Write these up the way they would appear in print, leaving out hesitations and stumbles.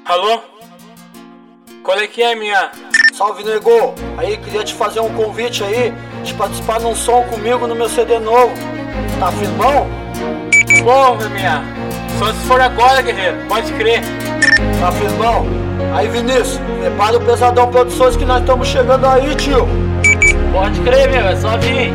Alô? Qual é que é, minha? Salve, nego! Aí, queria te fazer um convite aí, de participar num som comigo no meu CD novo. Tá firmão? Porra, minha. Só se for agora, guerreiro, pode crer. Tá firmão? Aí, Vinícius, prepara o Pesadão Produções que nós estamos chegando aí, tio. Pode crer, meu, é só vir.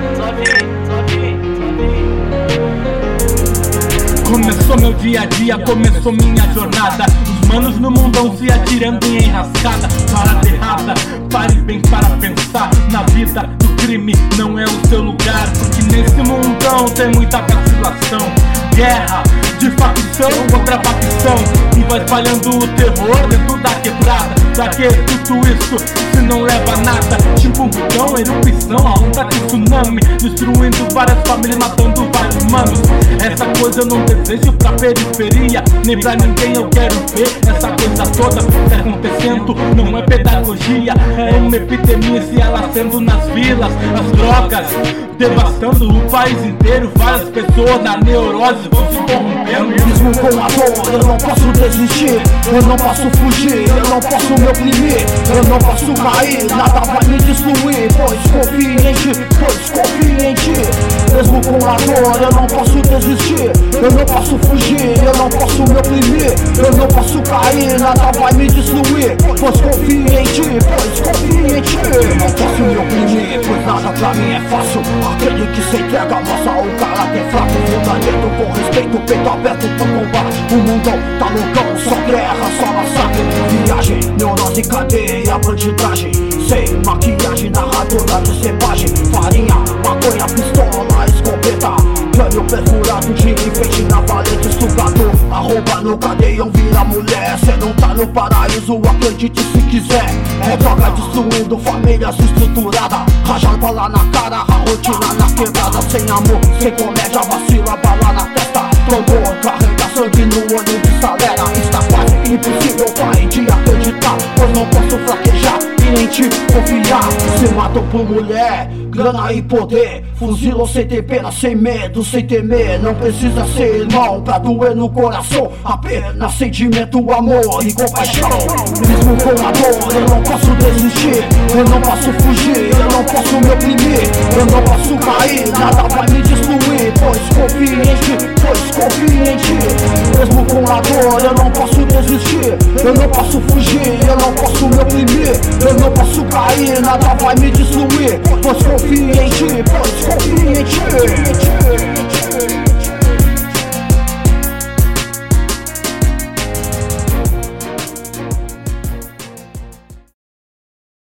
Começou meu dia a dia, começou minha jornada. Os manos no mundão se atirando em enrascada. Parada errada, pare bem para pensar. Na vida do crime não é o seu lugar, porque nesse mundão tem muita vacilação. Guerra de facção contra facção, e vai espalhando o terror dentro da quebrada. Pra que tudo isso se não leva a nada? Tipo um vulcão, erupção, a onda de tsunami, destruindo várias famílias, matando vários manos. Essa coisa eu não desejo pra periferia, nem pra ninguém eu quero ver. Essa coisa toda tá acontecendo, não é pedagogia, é uma epidemia se alastrando nas vilas. As drogas devastando o país inteiro, várias pessoas na neurose vão se corrompendo. Mesmo com a dor, eu não posso desistir, eu não posso fugir, eu não posso me oprimir, eu não posso cair, nada vai me destruir, pois confiante. Mesmo com a dor, eu não posso desistir, eu não posso fugir, eu não posso me oprimir, eu não posso cair, nada vai me destruir, pois confiante. Eu não posso me oprimir, pois nada pra mim é fácil. Aquele que se entrega mostra o caráter fraco, fundamento com respeito, peito aberto pro combate. O mundão tá loucão, só guerra, só massacre. Viagem, neurose, cadeia, bandidagem. Sem maquiagem, narradora de cebagem. Farinha, maconha, pistola, escopeta. Ganho perfurado de enfeite na valete, sugado. Arroba no cadeião, vira mulher. Cê não tá no paraíso, acredite se quiser. É droga destruindo famílias estruturadas. Rajar bala na cara, a rotina na quebrada. Sem amor, sem comédia, vacila, bala na testa. Trombor, carrega sangue no olho de salera. Está quase impossível, pai, de acreditar, pois não posso fraquejar e nem te confiar. Se matou por mulher, grana e poder. Fuzilou sem ter pena, sem medo, sem temer. Não precisa ser irmão pra doer no coração, apenas sentimento, amor e compaixão. Mesmo com a dor, eu não posso desistir, eu não posso fugir, eu não posso me oprimir, eu não posso cair, nada vai me destruir, pois confiante. Mesmo com a dor, eu não posso desistir, eu não posso fugir, eu não posso me oprimir, eu não posso cair, nada vai me destruir, pois confiante.